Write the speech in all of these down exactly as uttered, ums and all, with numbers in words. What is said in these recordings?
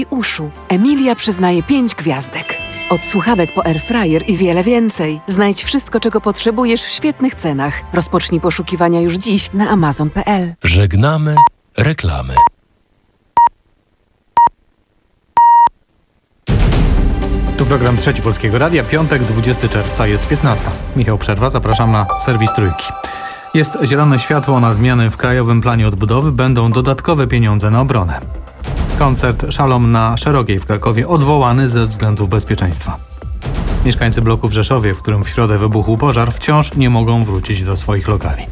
i uszu. Emilia przyznaje pięć gwiazdek. Od słuchawek po airfryer i wiele więcej. Znajdź wszystko, czego potrzebujesz w świetnych cenach. Rozpocznij poszukiwania już dziś na amazon kropka p l. Żegnamy reklamy. Tu program Trzeci Polskiego Radia, piątek, dwudziestego czerwca, jest piętnasta. Michał Przerwa, zapraszam na serwis Trójki. Jest zielone światło na zmiany w Krajowym Planie Odbudowy, będą dodatkowe pieniądze na obronę. Koncert Szalom na Szerokiej w Krakowie odwołany ze względów bezpieczeństwa. Mieszkańcy bloku w Rzeszowie, w którym w środę wybuchł pożar, wciąż nie mogą wrócić do swoich lokali.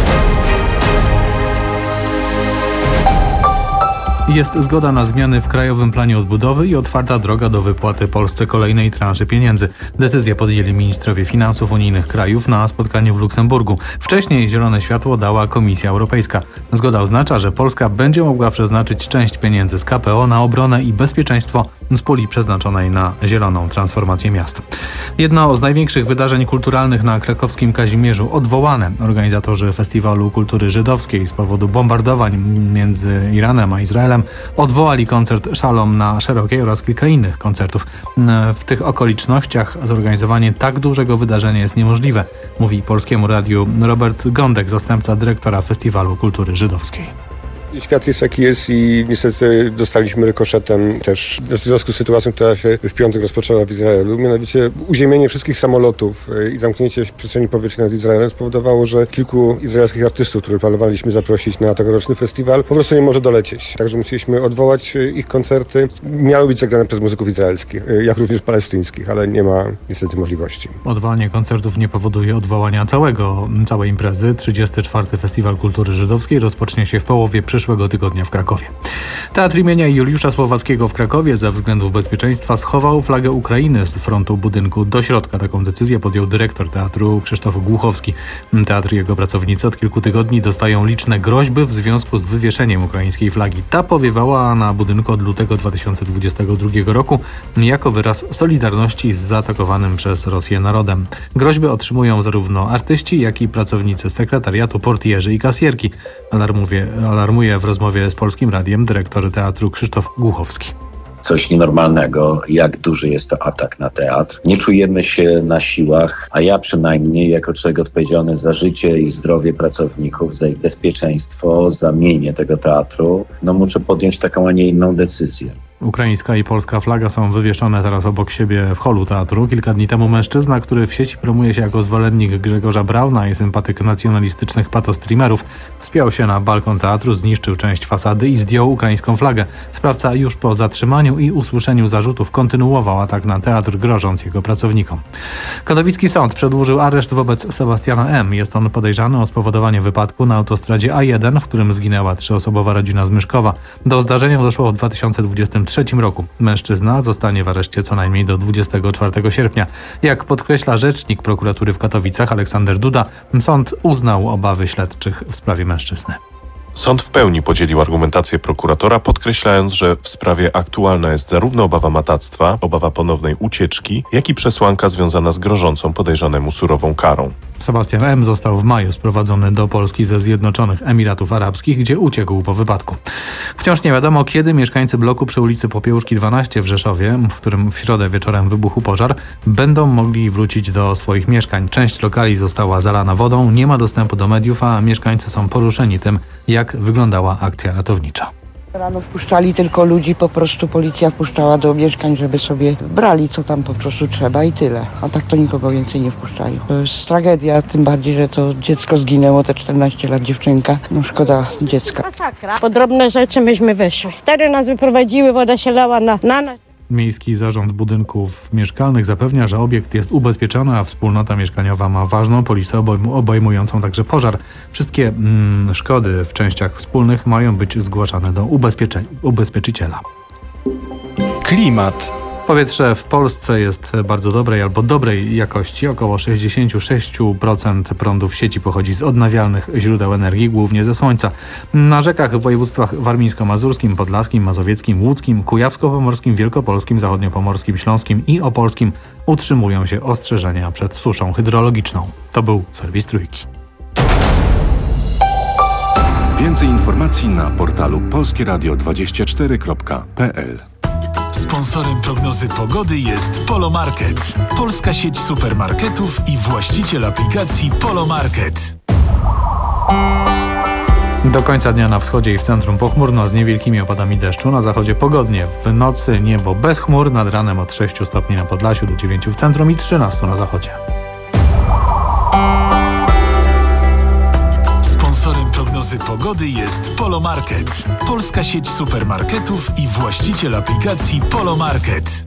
Jest zgoda na zmiany w Krajowym Planie Odbudowy i otwarta droga do wypłaty Polsce kolejnej transzy pieniędzy. Decyzję podjęli ministrowie finansów unijnych krajów na spotkaniu w Luksemburgu. Wcześniej zielone światło dała Komisja Europejska. Zgoda oznacza, że Polska będzie mogła przeznaczyć część pieniędzy z K P O na obronę i bezpieczeństwo z puli przeznaczonej na zieloną transformację miast. Jedno z największych wydarzeń kulturalnych na krakowskim Kazimierzu odwołane. Organizatorzy Festiwalu Kultury Żydowskiej z powodu bombardowań między Iranem a Izraelem odwołali koncert Szalom na Szerokiej oraz kilka innych koncertów. W tych okolicznościach zorganizowanie tak dużego wydarzenia jest niemożliwe, mówi Polskiemu Radiu Robert Gądek, zastępca dyrektora Festiwalu Kultury Żydowskiej. Świat jest jaki jest i niestety dostaliśmy rykoszetem też w związku z sytuacją, która się w piątek rozpoczęła w Izraelu. Mianowicie uziemienie wszystkich samolotów i zamknięcie przestrzeni powietrznej nad Izraelem spowodowało, że kilku izraelskich artystów, których planowaliśmy zaprosić na tegoroczny festiwal, po prostu nie może dolecieć. Także musieliśmy odwołać ich koncerty. Miały być zagrane przez muzyków izraelskich, jak również palestyńskich, ale nie ma niestety możliwości. Odwołanie koncertów nie powoduje odwołania całego, całej imprezy. trzydziesty czwarty Festiwal Kultury Żydowskiej rozpocznie się w połowie przyszłego tygodnia w Krakowie. Teatr imienia Juliusza Słowackiego w Krakowie ze względów bezpieczeństwa schował flagę Ukrainy z frontu budynku do środka. Taką decyzję podjął dyrektor teatru Krzysztof Głuchowski. Teatr i jego pracownicy od kilku tygodni dostają liczne groźby w związku z wywieszeniem ukraińskiej flagi. Ta powiewała na budynku od lutego dwa tysiące dwudziestego drugiego roku jako wyraz solidarności z zaatakowanym przez Rosję narodem. Groźby otrzymują zarówno artyści, jak i pracownicy sekretariatu, portierzy i kasjerki. Alarmuje, alarmuje w rozmowie z Polskim Radiem dyrektor teatru Krzysztof Głuchowski. Coś nienormalnego, jak duży jest to atak na teatr. Nie czujemy się na siłach, a ja przynajmniej jako człowiek odpowiedzialny za życie i zdrowie pracowników, za ich bezpieczeństwo, za mienie tego teatru, no muszę podjąć taką, a nie inną decyzję. Ukraińska i polska flaga są wywieszone teraz obok siebie w holu teatru. Kilka dni temu mężczyzna, który w sieci promuje się jako zwolennik Grzegorza Brauna i sympatyk nacjonalistycznych patostreamerów, wspiął się na balkon teatru, zniszczył część fasady i zdjął ukraińską flagę. Sprawca już po zatrzymaniu i usłyszeniu zarzutów kontynuował atak na teatr, grożąc jego pracownikom. Katowicki sąd przedłużył areszt wobec Sebastiana M. Jest on podejrzany o spowodowanie wypadku na autostradzie A jeden, w którym zginęła trzyosobowa rodzina z Myszkowa. Do zdarzenia doszło w dwa tysiące dwudziestym trzecim roku. Mężczyzna zostanie w areszcie co najmniej do dwudziestego czwartego sierpnia. Jak podkreśla rzecznik prokuratury w Katowicach Aleksander Duda, sąd uznał obawy śledczych w sprawie mężczyzny. Sąd w pełni podzielił argumentację prokuratora, podkreślając, że w sprawie aktualna jest zarówno obawa matactwa, obawa ponownej ucieczki, jak i przesłanka związana z grożącą podejrzanemu surową karą. Sebastian M. został w maju sprowadzony do Polski ze Zjednoczonych Emiratów Arabskich, gdzie uciekł po wypadku. Wciąż nie wiadomo, kiedy mieszkańcy bloku przy ulicy Popiełuszki dwanaście w Rzeszowie, w którym w środę wieczorem wybuchł pożar, będą mogli wrócić do swoich mieszkań. Część lokali została zalana wodą, nie ma dostępu do mediów, a mieszkańcy są poruszeni tym, jak wyglądała akcja ratownicza. Rano wpuszczali tylko ludzi, po prostu policja wpuszczała do mieszkań, żeby sobie brali co tam po prostu trzeba i tyle. A tak to nikogo więcej nie wpuszczają. To jest tragedia, tym bardziej, że to dziecko zginęło, te czternaście lat dziewczynka. No szkoda dziecka. Masakra. Po drobne rzeczy myśmy wyszły. Wtedy nas wyprowadziły, woda się lała na, na nas. Miejski Zarząd Budynków Mieszkalnych zapewnia, że obiekt jest ubezpieczony, a wspólnota mieszkaniowa ma ważną polisę obejm- obejmującą także pożar. Wszystkie mm, szkody w częściach wspólnych mają być zgłaszane do ubezpiecze- ubezpieczyciela. Klimat. Powietrze w Polsce jest bardzo dobrej albo dobrej jakości. Około sześćdziesiąt sześć procent prądu w sieci pochodzi z odnawialnych źródeł energii, głównie ze słońca. Na rzekach w województwach warmińsko-mazurskim, podlaskim, mazowieckim, łódzkim, kujawsko-pomorskim, wielkopolskim, zachodniopomorskim, śląskim i opolskim utrzymują się ostrzeżenia przed suszą hydrologiczną. To był serwis Trójki. Więcej informacji na portalu polskieradio dwadzieścia cztery kropka p l. Sponsorem prognozy pogody jest Polo Market, polska sieć supermarketów i właściciel aplikacji Polo Market. Do końca dnia na wschodzie i w centrum pochmurno z niewielkimi opadami deszczu. Na zachodzie pogodnie. W nocy niebo bez chmur, nad ranem od sześciu stopni na Podlasiu do dziewięciu w centrum i trzynastu na zachodzie. Sponsorem prognozy pogody jest Polo Market, polska sieć supermarketów i właściciel aplikacji Polo Market.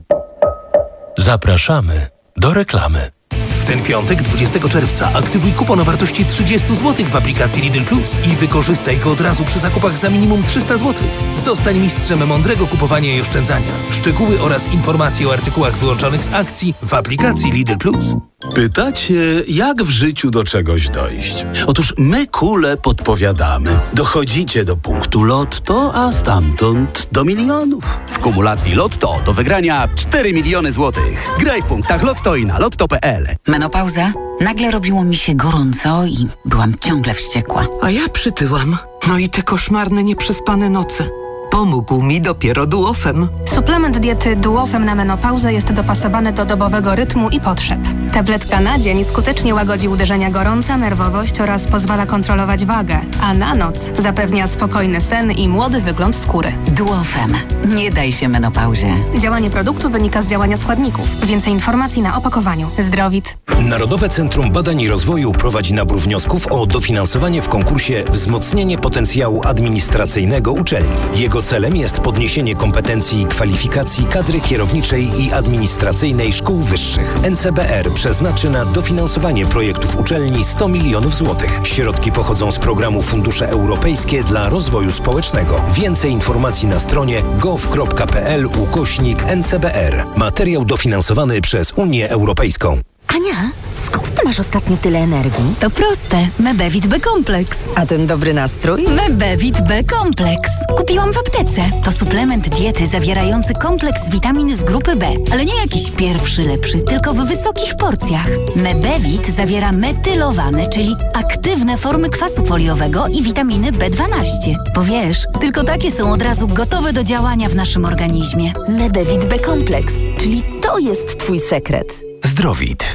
Zapraszamy do reklamy. W ten piątek, dwudziestego czerwca, aktywuj kupon o wartości trzydzieści złotych w aplikacji Lidl Plus i wykorzystaj go od razu przy zakupach za minimum trzysta złotych. Zostań mistrzem mądrego kupowania i oszczędzania. Szczegóły oraz informacje o artykułach wyłączonych z akcji w aplikacji Lidl Plus. Pytacie, jak w życiu do czegoś dojść? Otóż my kule podpowiadamy. Dochodzicie do punktu Lotto, a stamtąd do milionów. W kumulacji Lotto do wygrania cztery miliony złotych. Graj w punktach Lotto i na lotto kropka p l. Menopauza? Nagle robiło mi się gorąco i byłam ciągle wściekła. A ja przytyłam. No i te koszmarne, nieprzespane noce. Pomógł mi dopiero Duofem. Suplement diety Duofem na menopauzę jest dopasowany do dobowego rytmu i potrzeb. Tabletka na dzień skutecznie łagodzi uderzenia gorąca, nerwowość oraz pozwala kontrolować wagę, a na noc zapewnia spokojny sen i młody wygląd skóry. Duofem. Nie daj się menopauzie. Działanie produktu wynika z działania składników. Więcej informacji na opakowaniu. Zdrowit. Narodowe Centrum Badań i Rozwoju prowadzi nabór wniosków o dofinansowanie w konkursie Wzmocnienie potencjału administracyjnego uczelni. Jego celem jest podniesienie kompetencji i kwalifikacji kadry kierowniczej i administracyjnej szkół wyższych. N C B R przeznaczy na dofinansowanie projektów uczelni sto milionów złotych. Środki pochodzą z programu Fundusze Europejskie dla Rozwoju Społecznego. Więcej informacji na stronie gov kropka p l ukośnik N C B R. Materiał dofinansowany przez Unię Europejską. Ania, skąd ty masz ostatnio tyle energii? To proste. Mebevit B-kompleks. A ten dobry nastrój? Mebevit B-kompleks. Kupiłam w aptece. To suplement diety zawierający kompleks witamin z grupy B. Ale nie jakiś pierwszy lepszy, tylko w wysokich porcjach. Mebevit zawiera metylowane, czyli aktywne formy kwasu foliowego i witaminy B dwanaście. Bo wiesz, tylko takie są od razu gotowe do działania w naszym organizmie. Mebevit B-kompleks, czyli to jest twój sekret. Zdrowit.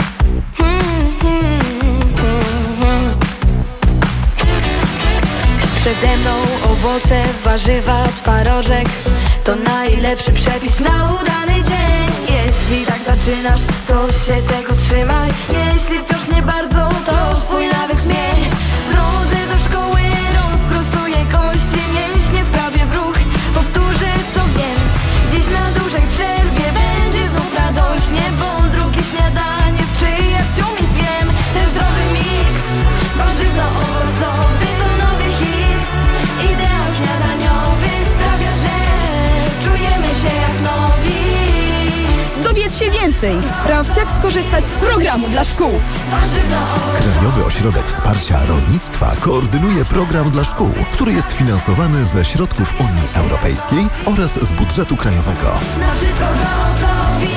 Przede mną owoce, warzywa, twarożek. To najlepszy przepis na udany dzień. Jeśli tak zaczynasz, to się tego trzymaj. Jeśli wciąż nie bardzo, to swój nawyk zmień. W drodze do szkoły rozprostuję kości, mięśnie wprawię w ruch. Powtórzę co wiem. Dziś na dużej przerwie będzie znów radośnie, bo drugie śniadanie z przyjaciółmi zjem. Ten zdrowy miks, warzywno-owocowy to nowy hit. Ideał śniadaniowy sprawia, że czujemy się jak nowi. Dowiedz się więcej. Sprawdź, jak skorzystać z programu dla szkół. Krajowy Ośrodek Wsparcia Rolnictwa koordynuje program dla szkół, który jest finansowany ze środków Unii Europejskiej oraz z budżetu krajowego. Na wszystko gotowi.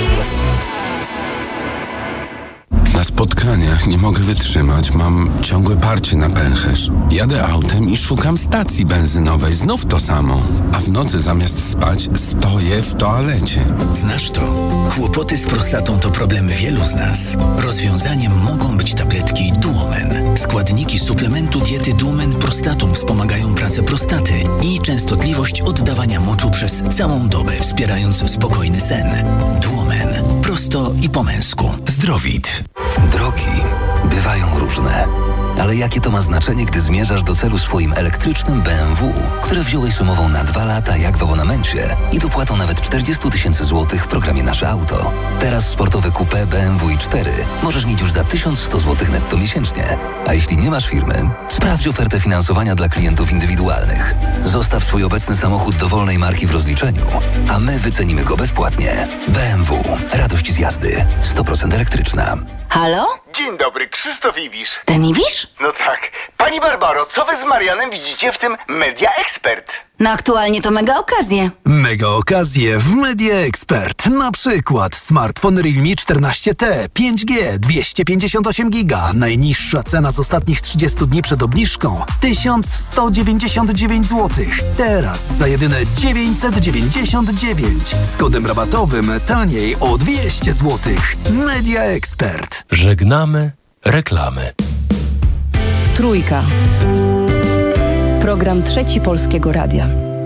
Na spotkaniach nie mogę wytrzymać, mam ciągłe parcie na pęcherz. Jadę autem i szukam stacji benzynowej, znów to samo. A w nocy zamiast spać stoję w toalecie. Znasz to? Kłopoty z prostatą to problem wielu z nas. Rozwiązaniem mogą być tabletki Duomen. Składniki suplementu diety Duomen Prostatum wspomagają pracę prostaty i częstotliwość oddawania moczu przez całą dobę, wspierając spokojny sen. Duomen. Prosto i po męsku. Zdrowit. Drogi bywają różne. Ale jakie to ma znaczenie, gdy zmierzasz do celu swoim elektrycznym B M W, które wziąłeś z umową na dwa lata jak w abonamencie i dopłatą nawet czterdzieści tysięcy złotych w programie Nasze Auto. Teraz sportowe coupé B M W i cztery możesz mieć już za tysiąc sto złotych netto miesięcznie. A jeśli nie masz firmy, sprawdź ofertę finansowania dla klientów indywidualnych. Zostaw swój obecny samochód dowolnej marki w rozliczeniu, a my wycenimy go bezpłatnie. B M W. Radość z jazdy. sto procent elektryczna. Halo? Dzień dobry, Krzysztof Ibisz. Ten Ibisz? No tak. Pani Barbaro, co wy z Marianem widzicie w tym Media Expert? No aktualnie to mega okazje. Mega okazje w Media Expert. Na przykład smartfon Realme czternaście T, pięć G, dwieście pięćdziesiąt osiem giga. Najniższa cena z ostatnich trzydziestu dni przed obniżką tysiąc sto dziewięćdziesiąt dziewięć złotych. Teraz za jedyne dziewięćset dziewięćdziesiąt dziewięć. Z kodem rabatowym taniej o dwieście złotych. Media Expert. Żegnamy reklamy. Trójka. Program Trzeci Polskiego Radia.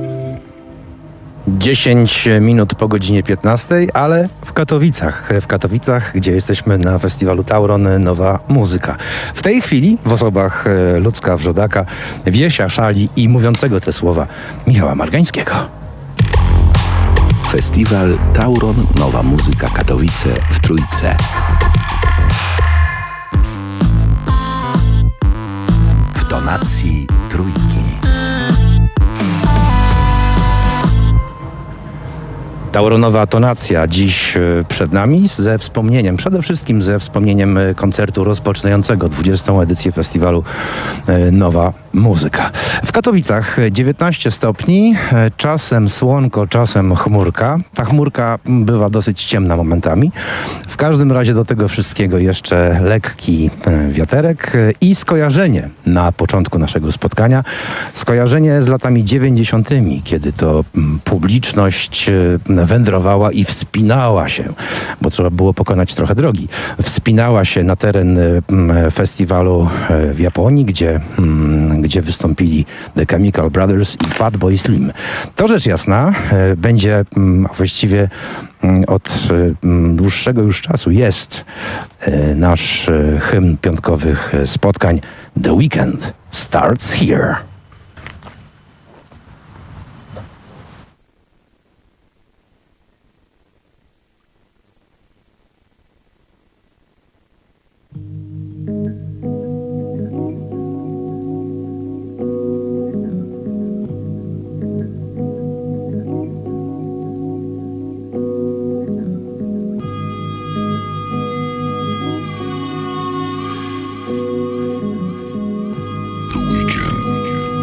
dziesięć minut po godzinie piętnastej, ale w Katowicach. W Katowicach, gdzie jesteśmy na festiwalu Tauron Nowa Muzyka. W tej chwili w osobach Lucka Wrzodaka, Wiesia Szali i mówiącego te słowa Michała Margańskiego. Festiwal Tauron Nowa Muzyka Katowice w Trójce. W tonacji Trójki. Tauronowa tonacja dziś przed nami ze wspomnieniem, przede wszystkim ze wspomnieniem koncertu rozpoczynającego dwudziestą edycję festiwalu Nowa Muzyka. W Katowicach dziewiętnaście stopni, czasem słonko, czasem chmurka. Ta chmurka bywa dosyć ciemna momentami. W każdym razie do tego wszystkiego jeszcze lekki wiaterek i skojarzenie na początku naszego spotkania. Skojarzenie z latami dziewięćdziesiątymi, kiedy to publiczność wędrowała i wspinała się, bo trzeba było pokonać trochę drogi. Wspinała się na teren festiwalu w Japonii, gdzie, gdzie wystąpili The Chemical Brothers i Fatboy Slim. To rzecz jasna będzie właściwie od dłuższego już czasu jest nasz hymn piątkowych spotkań The Weekend Starts Here. The weekend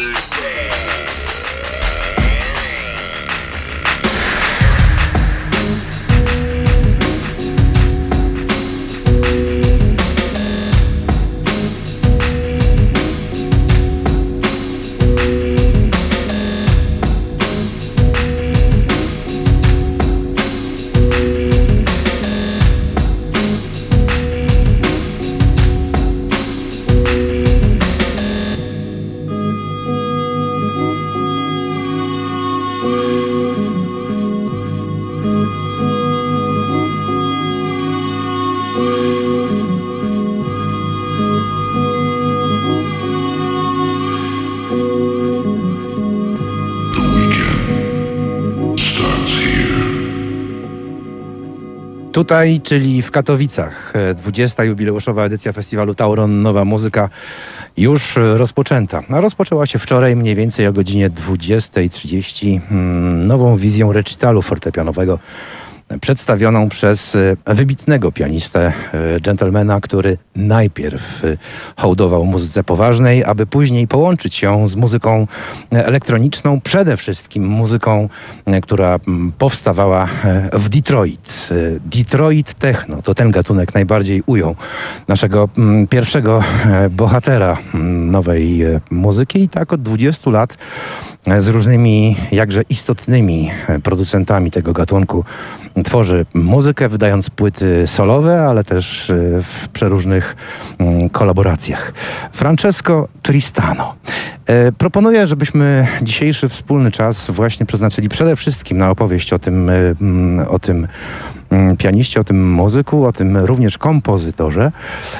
Tutaj, czyli w Katowicach, dwudziesta jubileuszowa edycja festiwalu Tauron Nowa Muzyka już rozpoczęta. A rozpoczęła się wczoraj mniej więcej o godzinie dwudziestej trzydzieści hmm, nową wizją recitalu fortepianowego przedstawioną przez wybitnego pianistę, dżentelmena, który najpierw hołdował muzyce poważnej, aby później połączyć ją z muzyką elektroniczną, przede wszystkim muzyką, która powstawała w Detroit. Detroit Techno to ten gatunek najbardziej ujął naszego pierwszego bohatera nowej muzyki i tak od dwudziestu lat z różnymi jakże istotnymi producentami tego gatunku tworzy muzykę, wydając płyty solowe, ale też w przeróżnych kolaboracjach. Francesco Tristano. Proponuję, żebyśmy dzisiejszy wspólny czas właśnie przeznaczyli przede wszystkim na opowieść o tym, o tym pianiście, o tym muzyku, o tym również kompozytorze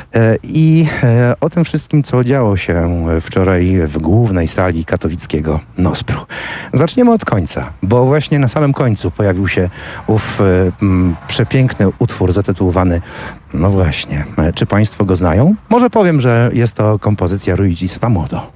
i o tym wszystkim, co działo się wczoraj w głównej sali katowickiego Nospru. Zaczniemy od końca, bo właśnie na samym końcu pojawił się ów m, przepiękny utwór zatytułowany, no właśnie, czy Państwo go znają? Może powiem, że jest to kompozycja Luigi Sakamoto.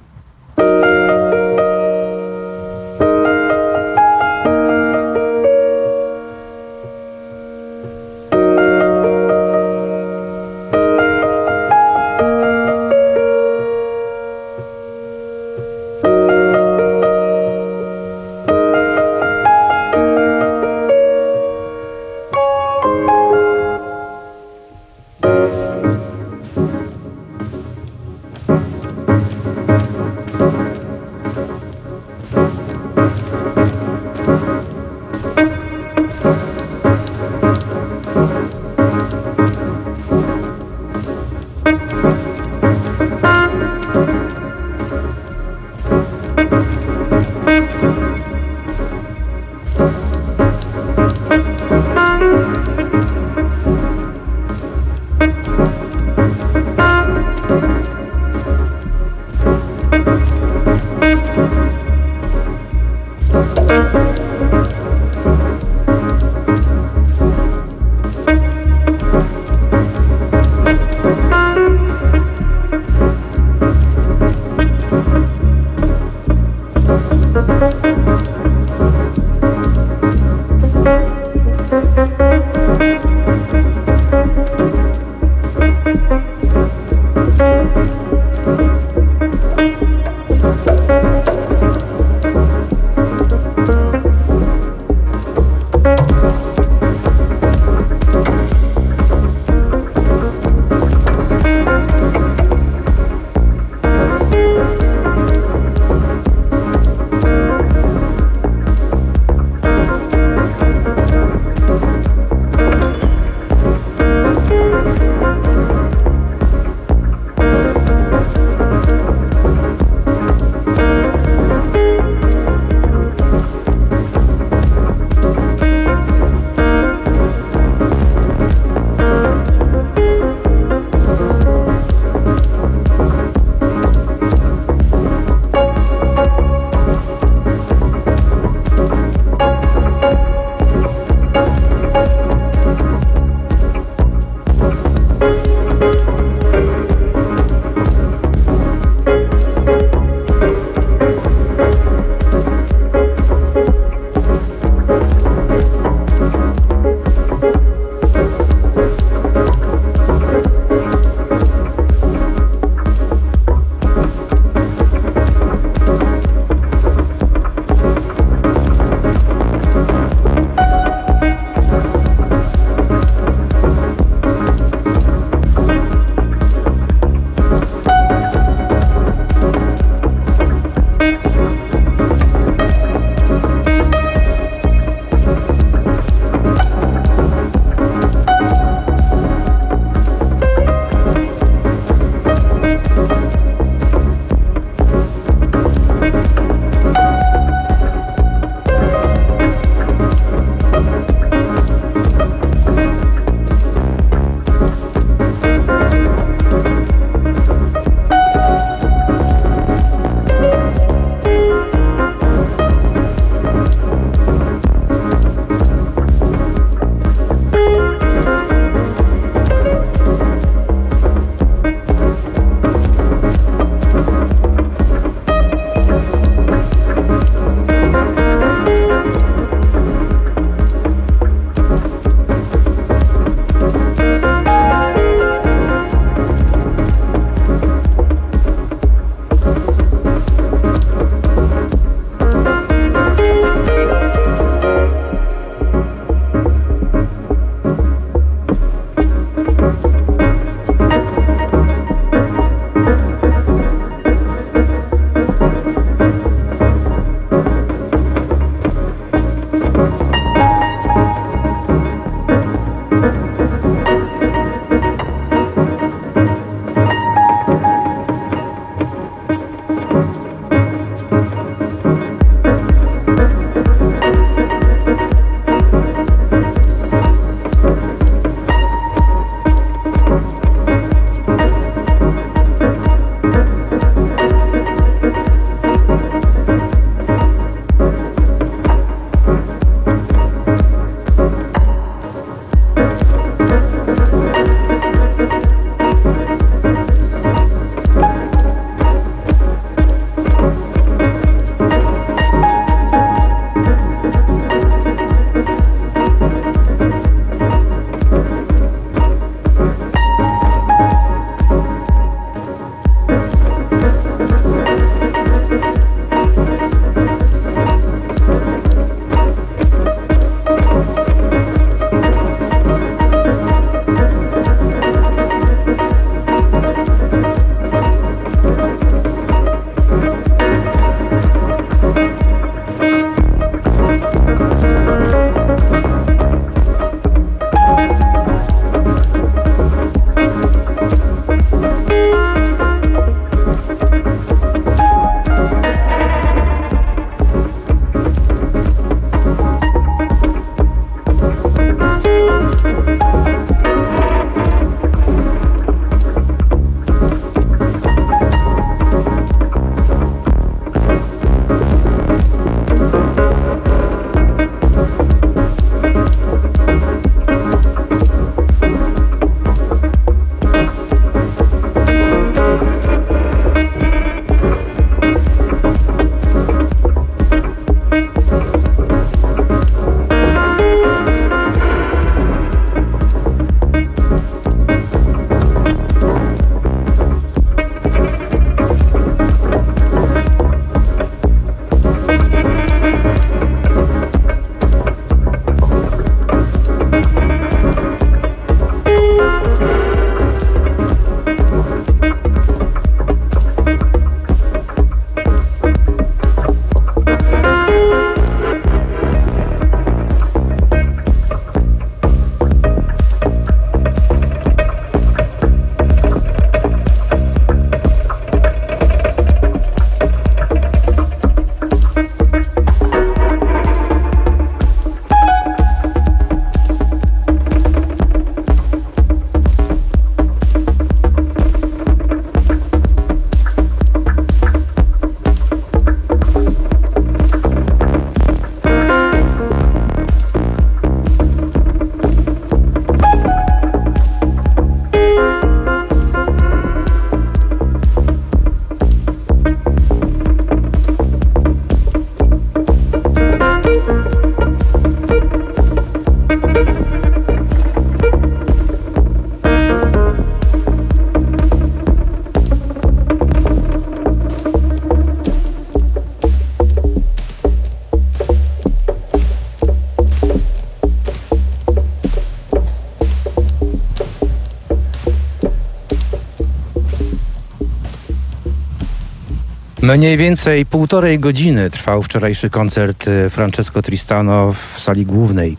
Mniej więcej półtorej godziny trwał wczorajszy koncert Francesco Tristano w sali głównej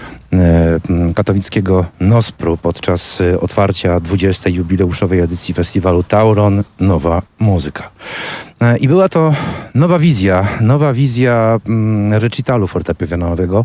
katowickiego Nospru podczas otwarcia dwudziestej jubileuszowej edycji festiwalu Tauron Nowa Muzyka. I była to nowa wizja, nowa wizja recitalu fortepianowego,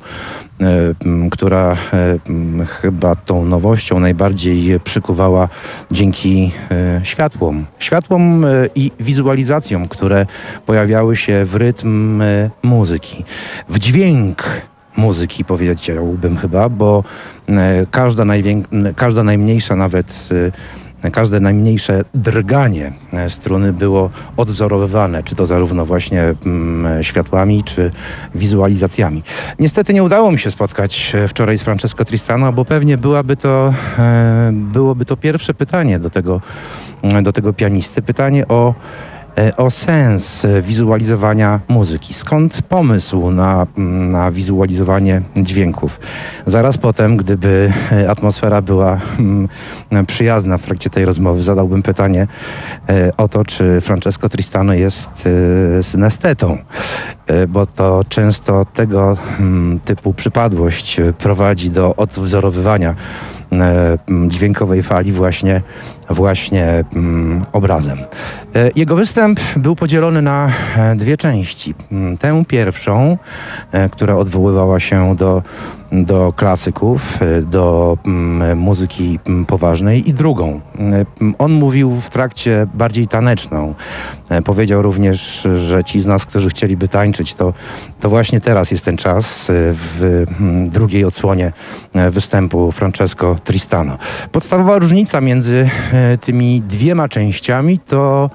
która chyba tą nowością najbardziej przykuwała dzięki światłom. Światłom i wizualizacjom, które pojawiały się w rytm muzyki, w dźwięk muzyki, powiedziałbym chyba, bo każda, najwię- każda najmniejsza nawet każde najmniejsze drganie struny było odwzorowywane, czy to zarówno właśnie mm, światłami, czy wizualizacjami. Niestety nie udało mi się spotkać wczoraj z Francesco Tristano, bo pewnie byłaby to, e, byłoby to pierwsze pytanie do tego, do tego pianisty. Pytanie o o sens wizualizowania muzyki. Skąd pomysł na, na wizualizowanie dźwięków? Zaraz potem, gdyby atmosfera była przyjazna w trakcie tej rozmowy, zadałbym pytanie o to, czy Francesco Tristano jest synestetą, bo to często tego typu przypadłość prowadzi do odwzorowywania dźwiękowej fali właśnie, właśnie mm, obrazem. Jego występ był podzielony na dwie części. Tę pierwszą, która odwoływała się do, do klasyków, do mm, muzyki poważnej, i drugą. On mówił w trakcie bardziej taneczną. Powiedział również, że ci z nas, którzy chcieliby tańczyć, to, to właśnie teraz jest ten czas w drugiej odsłonie występu Francesco Tristano. Podstawowa różnica między tymi dwiema częściami to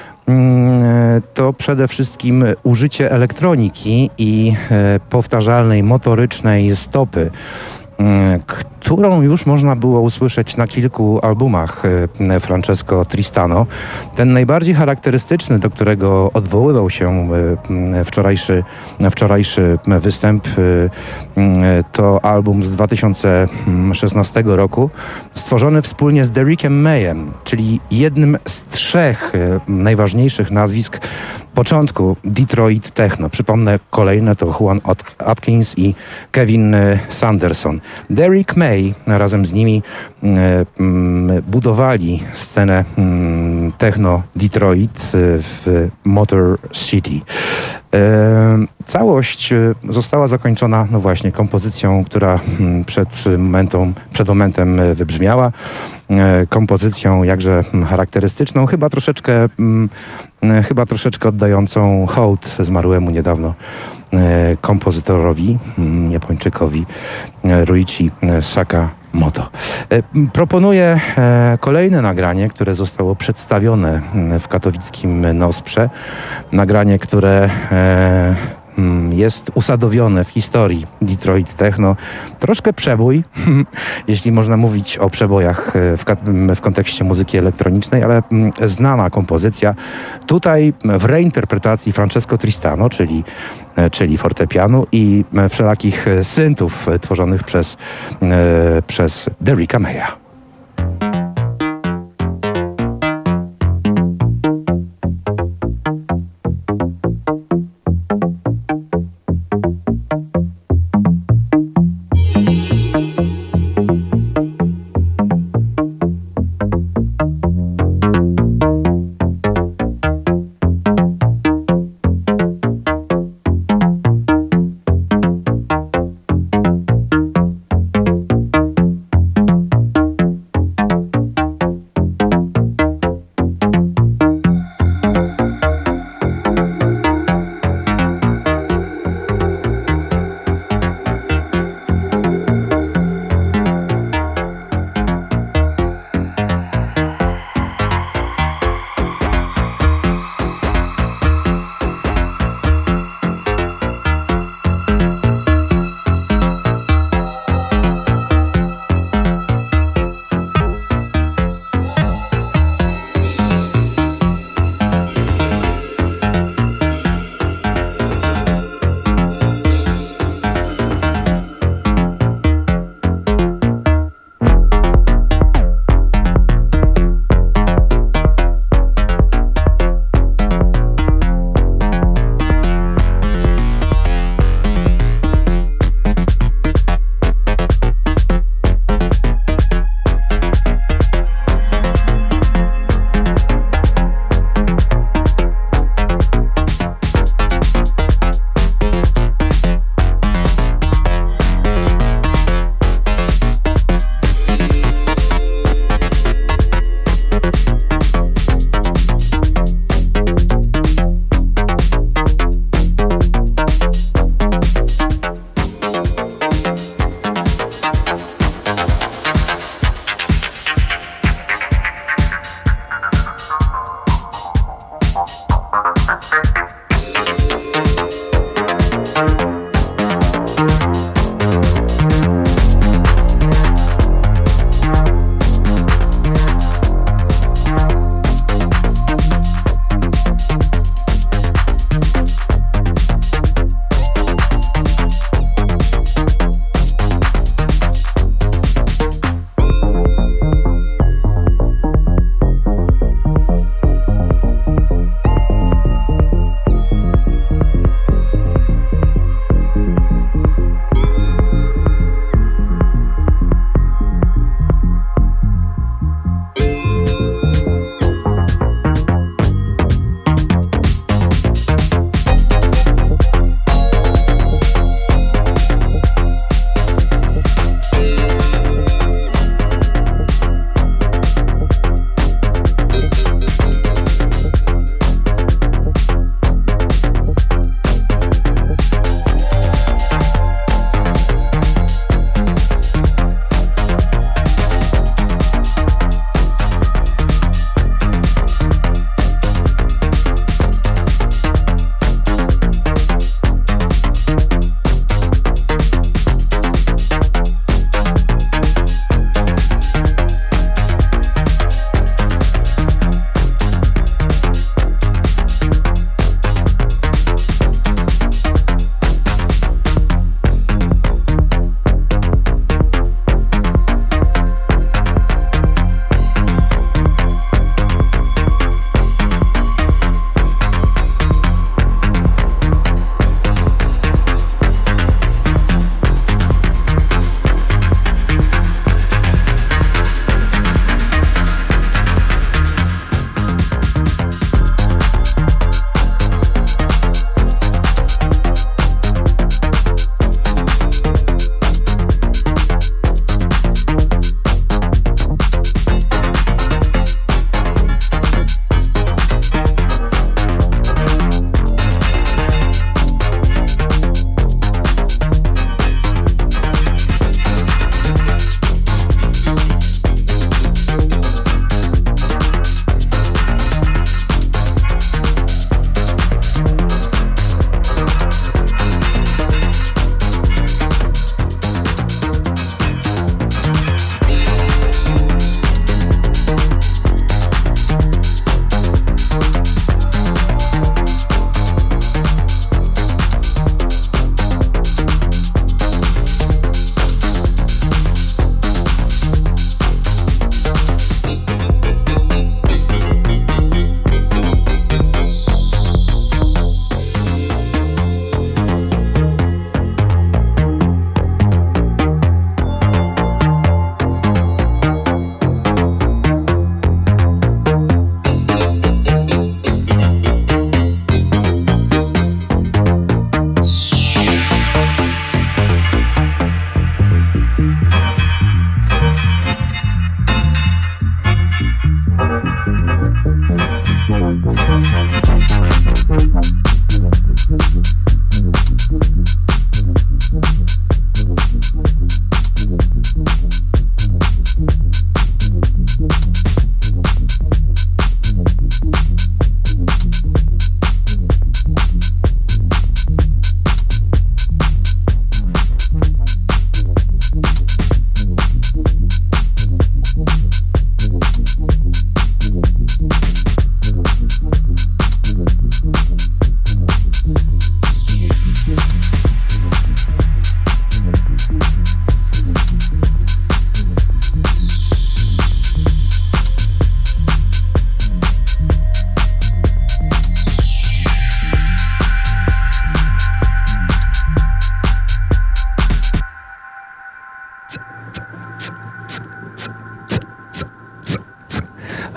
to przede wszystkim użycie elektroniki i powtarzalnej, motorycznej stopy, którą już można było usłyszeć na kilku albumach Francesco Tristano. Ten najbardziej charakterystyczny, do którego odwoływał się wczorajszy, wczorajszy występ, to album z dwa tysiące szesnastego roku, stworzony wspólnie z Derrickiem Mayem, czyli jednym z trzech najważniejszych nazwisk początku Detroit Techno. Przypomnę, kolejne to Juan Atkins i Kevin Sanderson. Derrick May razem z nimi e, m, budowali scenę m, techno Detroit w Motor City. E, całość została zakończona, no właśnie, kompozycją, która przed momentem, przed momentem wybrzmiała. E, kompozycją jakże charakterystyczną, chyba troszeczkę, m, chyba troszeczkę oddającą hołd zmarłemu niedawno e, kompozytorowi, m, Japończykowi, e, Ruichi Sakamoto. E, proponuję e, kolejne nagranie, które zostało przedstawione w katowickim Nosprze. Nagranie, które e, jest usadowione w historii Detroit Techno. Troszkę przebój, jeśli można mówić o przebojach w, w kontekście muzyki elektronicznej, ale znana kompozycja. Tutaj w reinterpretacji Francesco Tristano, czyli, czyli fortepianu i wszelakich syntów tworzonych przez, przez Derricka Maya.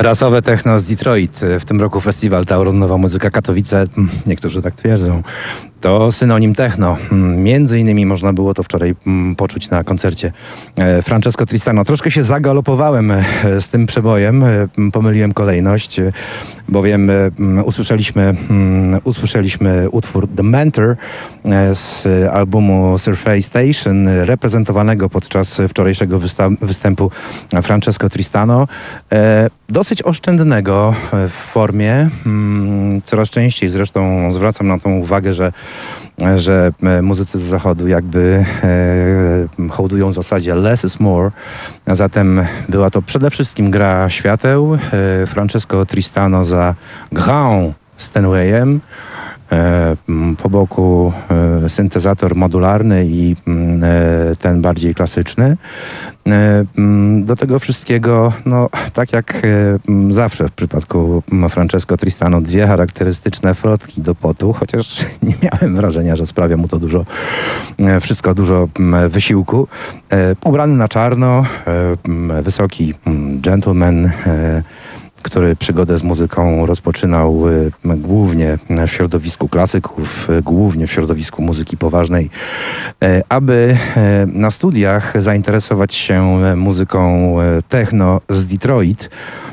Rasowe techno z Detroit. W tym roku festiwal Tauron Nowa Muzyka Katowice, niektórzy tak twierdzą, to synonim techno. Między innymi można było to wczoraj poczuć na koncercie Francesco Tristano. Troszkę się zagalopowałem z tym przebojem, pomyliłem kolejność, bowiem usłyszeliśmy, usłyszeliśmy utwór The Mentor z albumu Surface Station, reprezentowanego podczas wczorajszego występu Francesco Tristano. Dosyć oszczędnego w formie. Coraz częściej zresztą zwracam na tą uwagę, że, że muzycy z zachodu jakby e, hołdują w zasadzie less is more. A zatem była to przede wszystkim gra świateł. E, Francesco Tristano za Grand Steinwayem. Po boku syntezator modularny i ten bardziej klasyczny. Do tego wszystkiego, no tak jak zawsze w przypadku Francesco Tristano, dwie charakterystyczne frotki do potu, chociaż nie miałem wrażenia, że sprawia mu to dużo, wszystko dużo wysiłku. Ubrany na czarno, wysoki gentleman, który przygodę z muzyką rozpoczynał głównie w środowisku klasyków, głównie w środowisku muzyki poważnej, aby na studiach zainteresować się muzyką techno z Detroit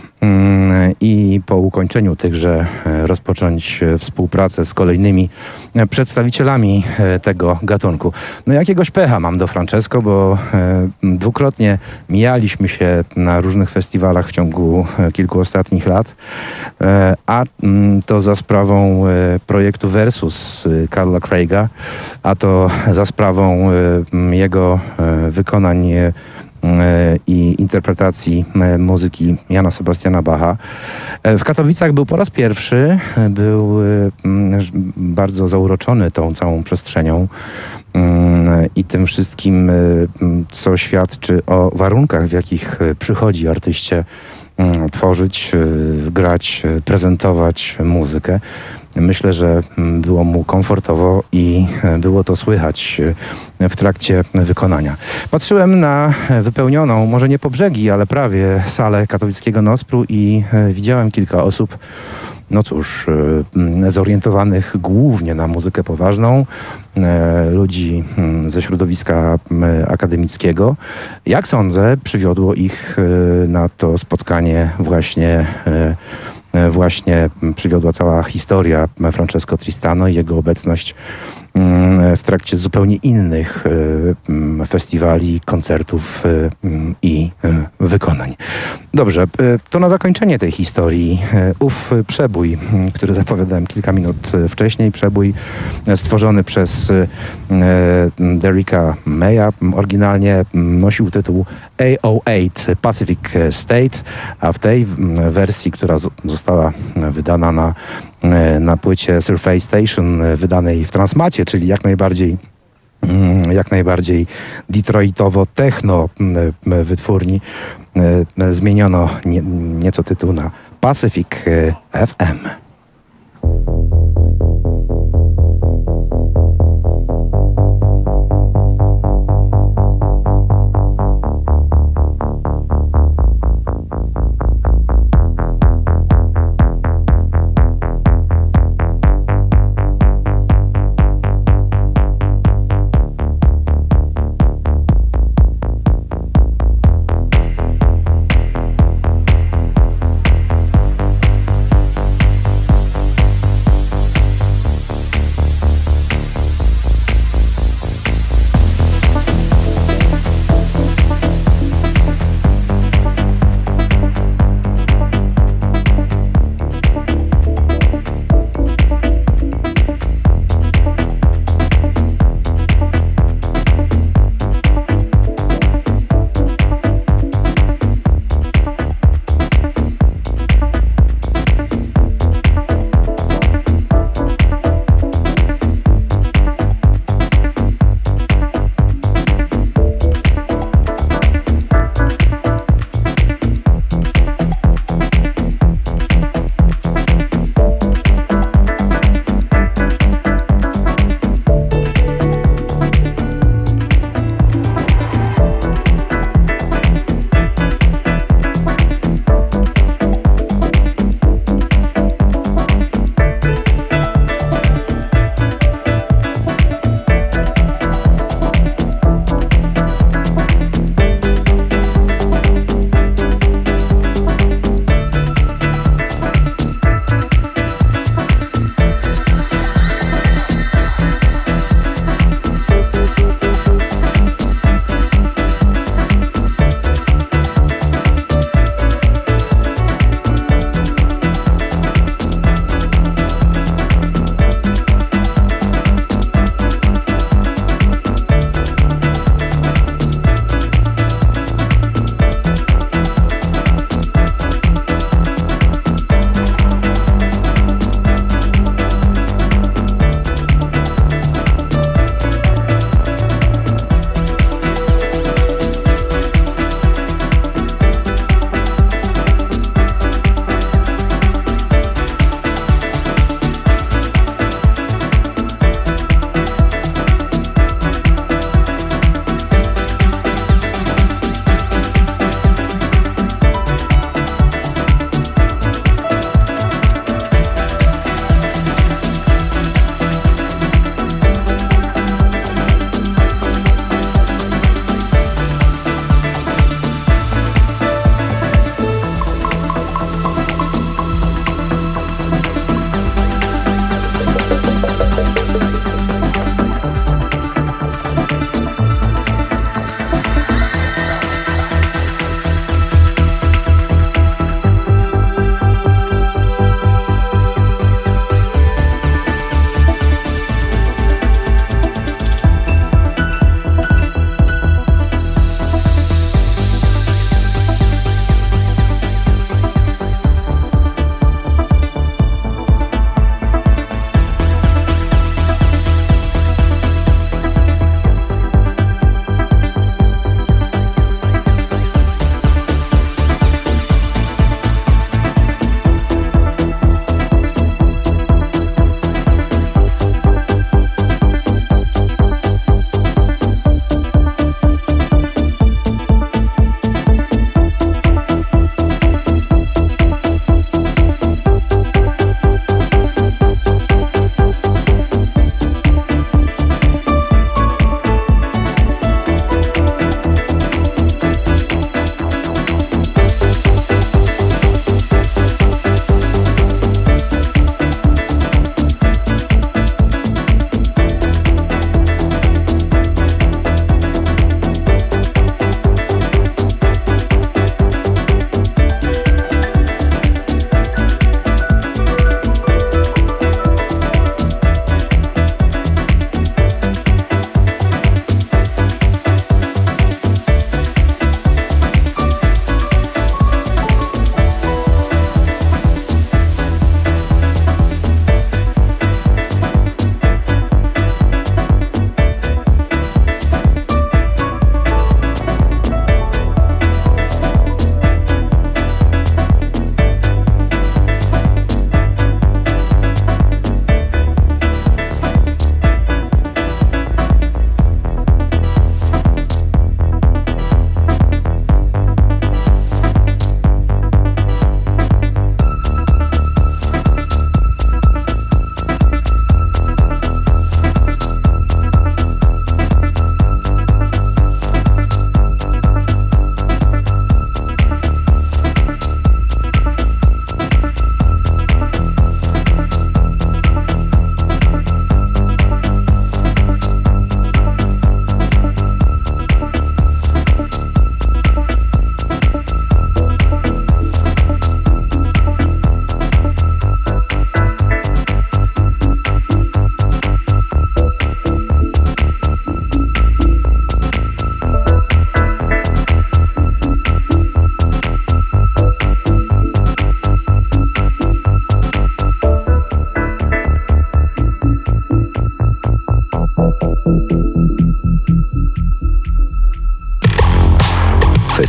i po ukończeniu tychże rozpocząć współpracę z kolejnymi przedstawicielami tego gatunku. No jakiegoś pecha mam do Francesco, bo dwukrotnie mijaliśmy się na różnych festiwalach w ciągu kilku ostatnich lat, a to za sprawą projektu Versus Carla Craiga, a to za sprawą jego wykonań i interpretacji muzyki Jana Sebastiana Bacha. W Katowicach był po raz pierwszy, był bardzo zauroczony tą całą przestrzenią i tym wszystkim, co świadczy o warunkach, w jakich przychodzi artyście tworzyć, grać, prezentować muzykę. Myślę, że było mu komfortowo i było to słychać w trakcie wykonania. Patrzyłem na wypełnioną, może nie po brzegi, ale prawie salę katowickiego Nospru i widziałem kilka osób, no cóż, zorientowanych głównie na muzykę poważną, ludzi ze środowiska akademickiego. Jak sądzę, przywiodło ich na to spotkanie właśnie Właśnie przywiodła cała historia Francesco Tristano i jego obecność w trakcie zupełnie innych festiwali, koncertów i wykonań. Dobrze, to na zakończenie tej historii ów przebój, który zapowiadałem kilka minut wcześniej, przebój stworzony przez Derricka Maya, oryginalnie nosił tytuł A O osiem Pacific State, a w tej wersji, która została wydana na na płycie Surface Station, wydanej w Transmacie, czyli jak najbardziej jak najbardziej detroitowo-techno wytwórni, zmieniono nie, nieco tytuł na Pacific F M.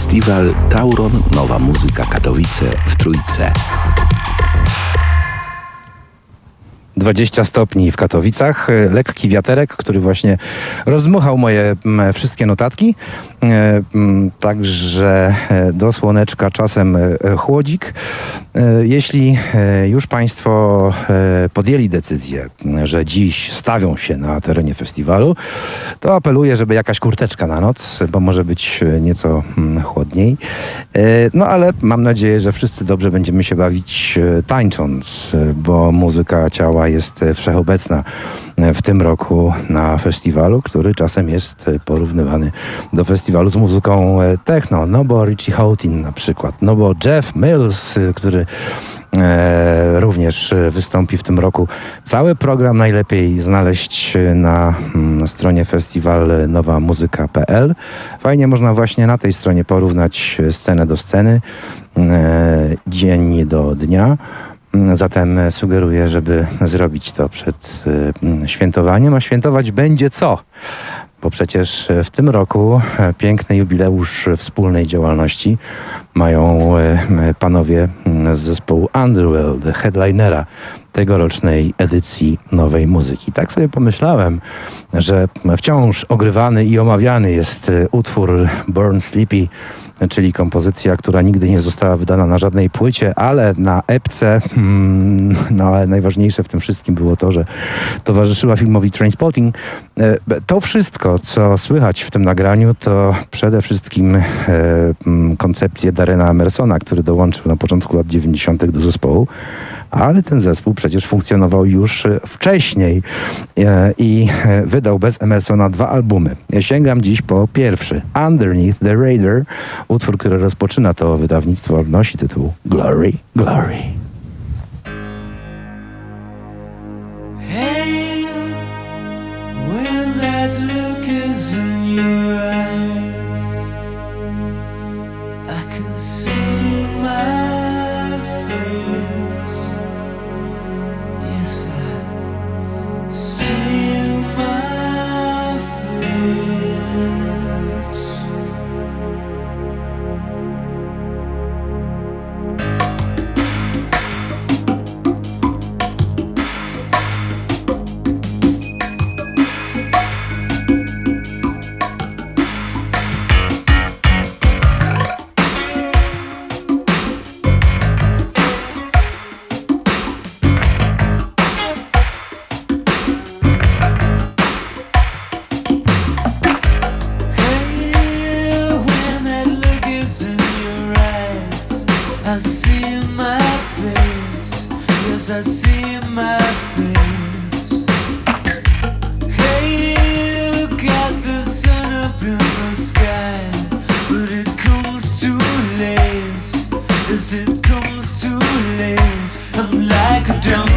Festiwal Tauron Nowa Muzyka Katowice w Trójce. dwadzieścia stopni w Katowicach, lekki wiaterek, który właśnie rozdmuchał moje m, wszystkie notatki, e, m, także do słoneczka czasem e, chłodzik. E, jeśli e, już Państwo e, podjęli decyzję, że dziś stawią się na terenie festiwalu, to apeluję, żeby jakaś kurteczka na noc, bo może być nieco m, chłodniej. E, no ale mam nadzieję, że wszyscy dobrze będziemy się bawić e, tańcząc, e, bo muzyka ciała jest wszechobecna w tym roku na festiwalu, który czasem jest porównywany do festiwalu z muzyką techno. No bo Richie Houghton na przykład, no bo Jeff Mills, który e, również wystąpi w tym roku. Cały program najlepiej znaleźć na, na stronie festiwal nowa muzyka kropka p l. Fajnie można właśnie na tej stronie porównać scenę do sceny, e, dzień do dnia. Zatem sugeruję, żeby zrobić to przed y, świętowaniem, a świętować będzie co? Bo przecież w tym roku piękny jubileusz wspólnej działalności mają y, panowie z zespołu Underworld, headlinera tegorocznej edycji Nowej Muzyki. Tak sobie pomyślałem, że wciąż ogrywany i omawiany jest utwór Born Sleepy, czyli kompozycja, która nigdy nie została wydana na żadnej płycie, ale na epce. Hmm, no ale najważniejsze w tym wszystkim było to, że towarzyszyła filmowi Trainspotting. To wszystko, co słychać w tym nagraniu, to przede wszystkim e, koncepcje Darrena Emersona, który dołączył na początku lat dziewięćdziesiątych do zespołu. Ale ten zespół przecież funkcjonował już wcześniej e, i wydał bez Emersona dwa albumy. Ja sięgam dziś po pierwszy, Underneath the Radar, utwór, który rozpoczyna to wydawnictwo, nosi tytuł Glory, Glory. Hey, when that look is in your eyes, I can see my face. Yes, I see my face. I see my face, yes I see my face. Hey, you got the sun up in the sky, but it comes too late, yes it comes too late. I'm like a dog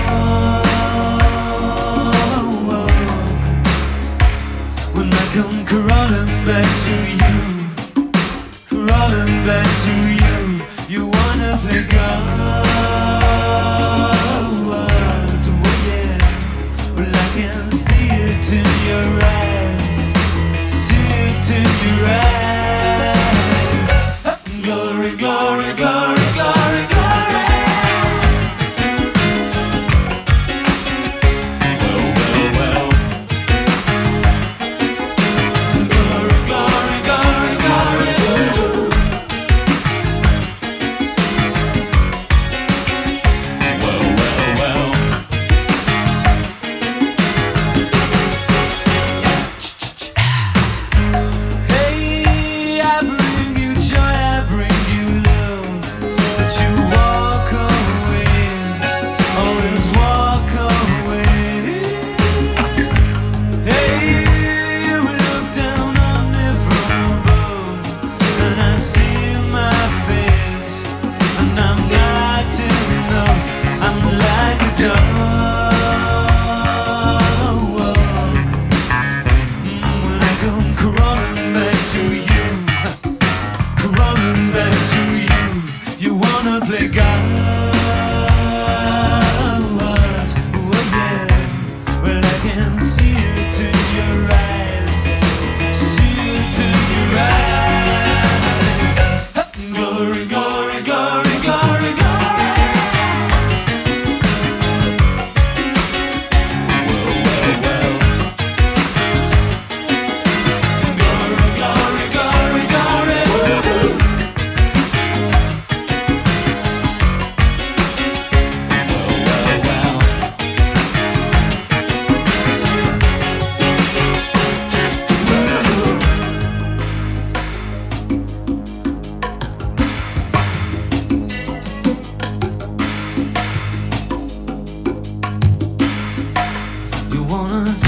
when I come crawling back to you, crawling back to you. You wanna play God, oh yeah. Well I can see it in your eyes, see it in your eyes. Glory, glory, glory, glory, glory. Well, well, well. Glory, glory, glory, glory.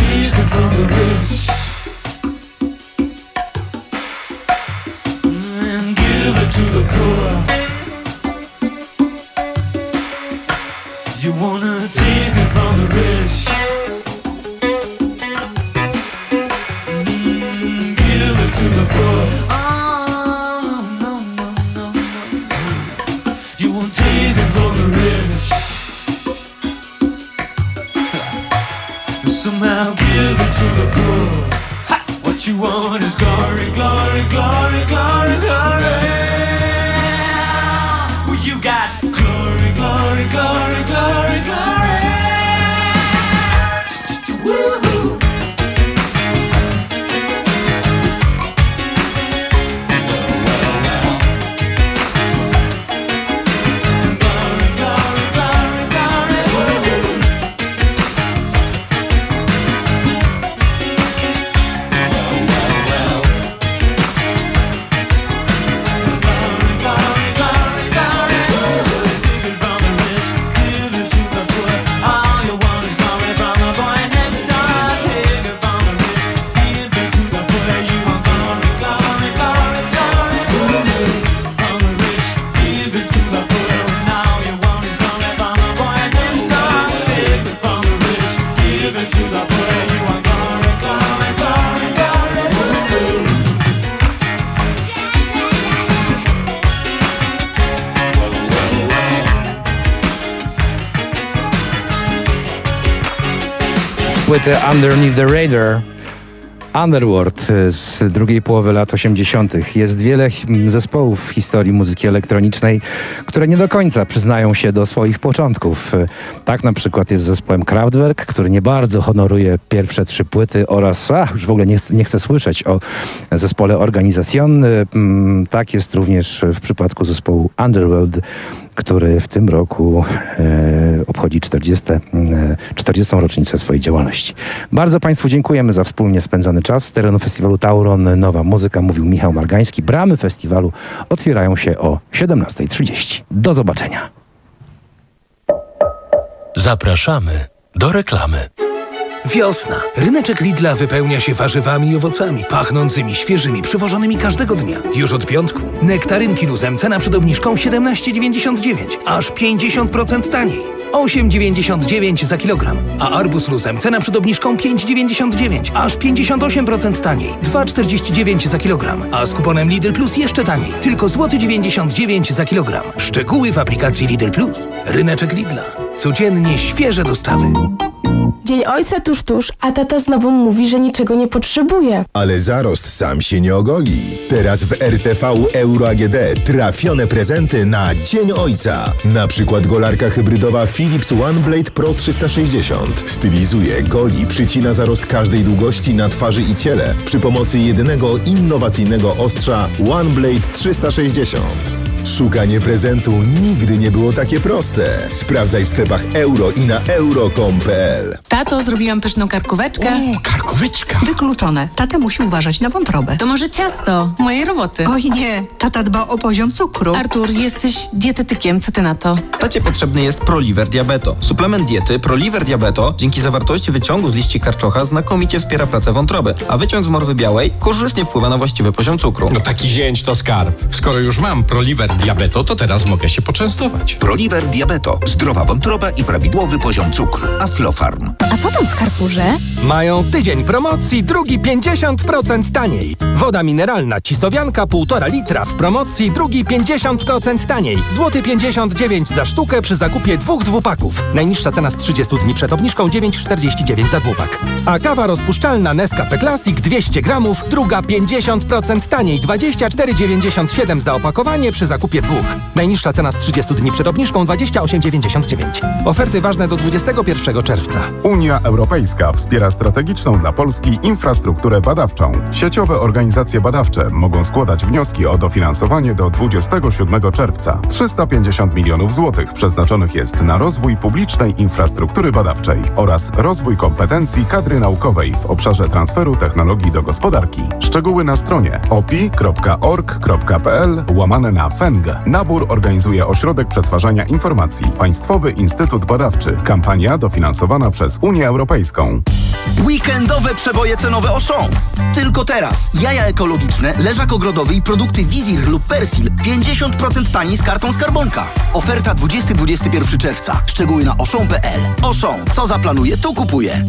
take it from the rich and give it to the poor. You wanna take it from the rich, mm, give it to the poor. Oh, no, no, no, no. You won't take it from the rich, somehow give it to the poor. Ha! What you want is glory, glory, glory, glory, glory. Well, you got glory, glory, glory, glory, glory. Woo-hoo. Płyty Underneath the Radar, Underworld z drugiej połowy lat osiemdziesiątych. Jest wiele zespołów w historii muzyki elektronicznej, które nie do końca przyznają się do swoich początków. Tak na przykład jest zespołem Kraftwerk, który nie bardzo honoruje pierwsze trzy płyty oraz, a już w ogóle nie chcę, nie chcę słyszeć o zespole Organization. Tak jest również w przypadku zespołu Underworld, który w tym roku e, obchodzi czterdziestą, e, czterdziestą rocznicę swojej działalności. Bardzo Państwu dziękujemy za wspólnie spędzony czas. Z terenu festiwalu Tauron Nowa Muzyka mówił Michał Margański. Bramy festiwalu otwierają się o siedemnasta trzydzieści. Do zobaczenia. Zapraszamy do reklamy. Wiosna. Ryneczek Lidla wypełnia się warzywami i owocami, pachnącymi, świeżymi, przywożonymi każdego dnia. Już od piątku. Nektarynki luzem, cena przed obniżką siedemnaście dziewięćdziesiąt dziewięć, aż pięćdziesiąt procent taniej. osiem dziewięćdziesiąt dziewięć za kilogram. A arbuz luzem, cena przed obniżką pięć dziewięćdziesiąt dziewięć, aż pięćdziesiąt osiem procent taniej. dwa czterdzieści dziewięć za kilogram. A z kuponem Lidl Plus jeszcze taniej. Tylko złoty dziewięćdziesiąt dziewięć za kilogram. Szczegóły w aplikacji Lidl Plus. Ryneczek Lidla. Codziennie świeże dostawy. Dzień Ojca tuż, tuż, a tata znowu mówi, że niczego nie potrzebuje. Ale zarost sam się nie ogoli. Teraz w R T V Euro A G D trafione prezenty na Dzień Ojca. Na przykład golarka hybrydowa Philips OneBlade Pro trzysta sześćdziesiąt. Stylizuje, goli, przycina zarost każdej długości na twarzy i ciele przy pomocy jedynego innowacyjnego ostrza OneBlade trzysta sześćdziesiąt. Szukanie prezentu nigdy nie było takie proste. Sprawdzaj w sklepach euro i na euro kropka com kropka p l. Tato, zrobiłam pyszną karkóweczkę. O, karkóweczka. Wykluczone. Tata musi uważać na wątrobę. To może ciasto mojej roboty. Oj nie, tata dba o poziom cukru. Artur, jesteś dietetykiem, co ty na to? Tacie potrzebny jest Proliver Diabeto. Suplement diety Proliver Diabeto dzięki zawartości wyciągu z liści karczocha znakomicie wspiera pracę wątroby, a wyciąg z morwy białej korzystnie wpływa na właściwy poziom cukru. No taki zięć to skarb. Skoro już mam Proliver Diabeto, to teraz mogę się poczęstować. Proliver Diabeto. Zdrowa wątroba i prawidłowy poziom cukru. Aflofarm. A co tam w Carrefourze? Mają tydzień promocji, drugi pięćdziesiąt procent taniej. Woda mineralna Cisowianka półtora litra w promocji, drugi pięćdziesiąt procent taniej. Złoty pięćdziesiąt dziewięć za sztukę przy zakupie dwóch dwupaków. Najniższa cena z trzydziestu dni przed obniżką dziewięć czterdzieści dziewięć za dwupak. A kawa rozpuszczalna Nescafe Classic dwieście gramów, druga pięćdziesiąt procent taniej. dwadzieścia cztery dziewięćdziesiąt siedem za opakowanie przy zakupie dwóch. Najniższa cena z trzydziestu dni przed obniżką dwadzieścia osiem dziewięćdziesiąt dziewięć. Oferty ważne do dwudziestego pierwszego czerwca. Unia Europejska wspiera strategiczną dla Polski infrastrukturę badawczą. Sieciowe organizacje badawcze mogą składać wnioski o dofinansowanie do dwudziestego siódmego czerwca. trzysta pięćdziesiąt milionów złotych przeznaczonych jest na rozwój publicznej infrastruktury badawczej oraz rozwój kompetencji kadry naukowej w obszarze transferu technologii do gospodarki. Szczegóły na stronie opi kropka org kropka p l łamane na F E N G. Nabór organizuje Ośrodek Przetwarzania Informacji, Państwowy Instytut Badawczy. Kampania dofinansowana przez Unię Unię Europejską. Weekendowe przeboje cenowe Auchan. Tylko teraz. Jaja ekologiczne, leżak ogrodowy i produkty Wizir lub Persil pięćdziesiąt procent taniej z kartą Skarbonka. Oferta dwudziestego do dwudziestego pierwszego czerwca. Szczegóły na auchan kropka p l. Auchan. Co zaplanuje, to kupuje.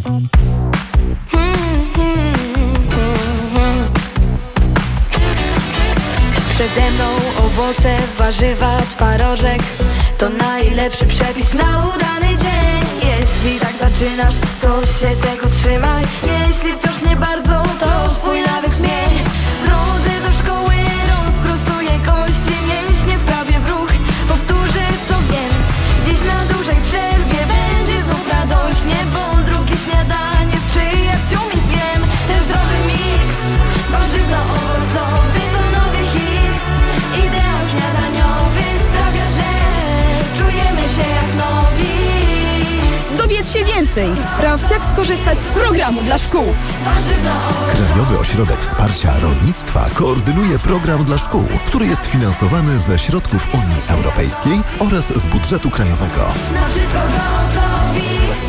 Przede mną owoce, warzywa, twarożek. To najlepszy przepis na udany dzień. Jeśli tak zaczynasz, to się tego trzymaj. Jeśli wciąż nie bardzo, to swój nawyk zmień. W drodze do szkoły rozprostuję kości, mięśnie wprawię w ruch. Powtórzę co wiem. Dziś na dużej przerwie będzie znów radośnie, bo drugie śniadanie z przyjaciółmi zjem. Też zdrowy miś, warzywno-owocowy to nowy hit. Ideał śniadaniowy sprawia, że czujemy się jak nowi. Dowiedz się więcej i sprawdź, jak skorzystać z programu dla szkół. Krajowy Ośrodek Wsparcia Rolnictwa koordynuje program dla szkół, który jest finansowany ze środków Unii Europejskiej oraz z budżetu krajowego. Na wszystko gotowi.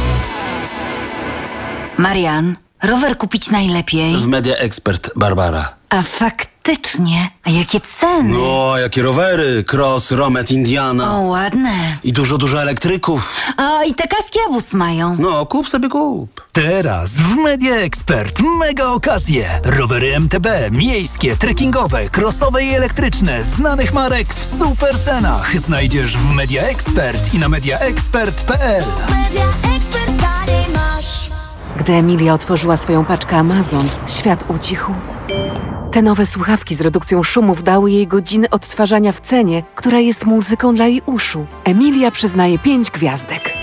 Marian, rower kupić najlepiej. W Media Expert, Barbara. A faktycznie, a jakie ceny? O, jakie rowery! Cross, Romet, Indiana. O, ładne. I dużo, dużo elektryków. A i te kaski Abus mają. No, kup sobie kup. Teraz w Media Expert mega okazje. Rowery M T B, miejskie, trekkingowe, crossowe i elektryczne, znanych marek w super cenach. Znajdziesz w Media Expert i na media expert kropka p l. Gdy Emilia otworzyła swoją paczkę Amazon, świat ucichł. Te nowe słuchawki z redukcją szumów dały jej godziny odtwarzania w cenie, która jest muzyką dla jej uszu. Emilia przyznaje pięć gwiazdek.